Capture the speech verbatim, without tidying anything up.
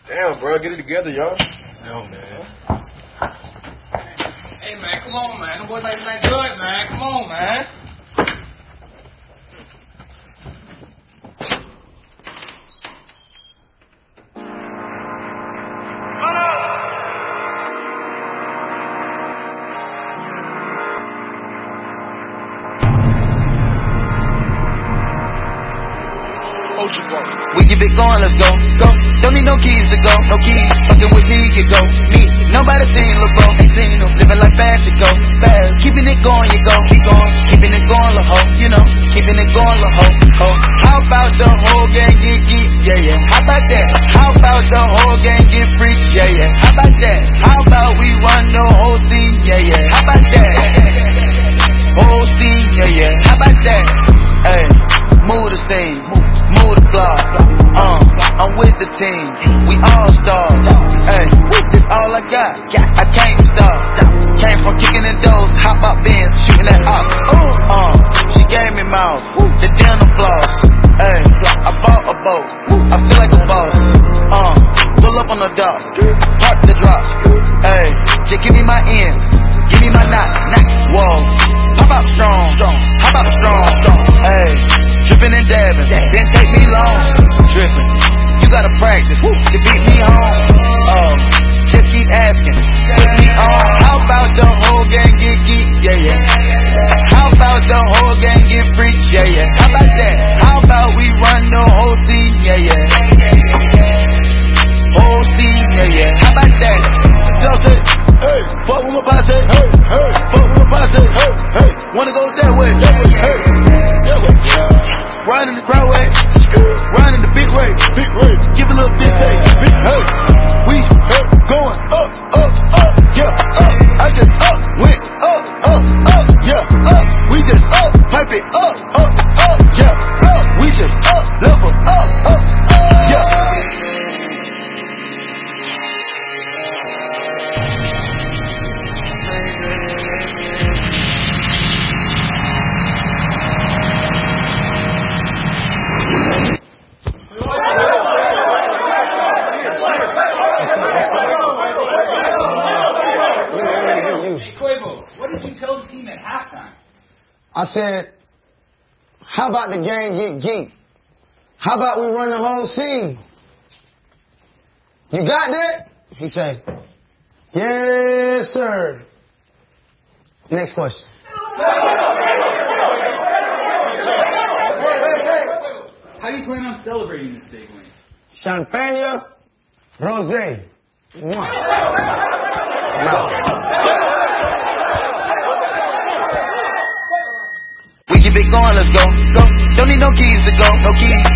Damn, bro, get it together, y'all. No, man. Hey, man, come on, man. The boys ain't that good, man. Come on, man. We keep it going, let's go, go. Don't need no keys to go, no keys. Fucking with me, you go, me. Nobody seen lil' bro, ain't seen him. Living like fast, you go, fast. Keeping it going, you go, keep going. Keeping it going, lil' ho, you know. Keeping it going, lil' ho, ho. How about the whole gang get geek? Yeah, yeah. How about that? How about the whole gang get free? Yeah, yeah. How about that? How about we run the whole scene? Yeah, yeah. How about that? Whole scene, yeah, yeah. How about that? Hey, move the scene, move the block. Uh, I'm with the team. We all stars. Hey, this all I got. I can't stop. Came from kicking in doors, hop out bins, shooting at ops. Uh, she gave me mouth, the denim floss. Hey, I bought a boat. I feel like a boss. Uh, pull up on the dock, park the drop. Hey, just give me my ends, give me my knot. Whoa, pop out strong, hop out strong. Hey, dripping and dabbing, didn't take me long. Dripping, you gotta practice to beat me home. Oh, just keep asking, put me on. How about the whole gang get geek? Yeah, yeah. How about the whole gang get free? Yeah, yeah. How about that? How about we run the whole scene? Yeah, yeah. Whole scene, yeah, yeah. How about that? Y'all say, hey, fuck with my posse, hey, hey, fuck with my posse, hey, hey, wanna go that way, that way, hey, that way, riding the crowd way, riding the big way, big way, give a little bit take, big, hey, we, hey, going up, up, up, yeah, up, I just up, went up, up, up, yeah, up, we just up, pipe it up, up, up, yeah, up, we just up, level up, up, yeah. I said, how about the gang get geek? How about we run the whole scene? You got that? He said, yes, sir. Next question. How do you plan on celebrating this big win? Champagne, rosé. Mwah. No. We keep it going, let's go, go. Don't need no keys to go, no keys.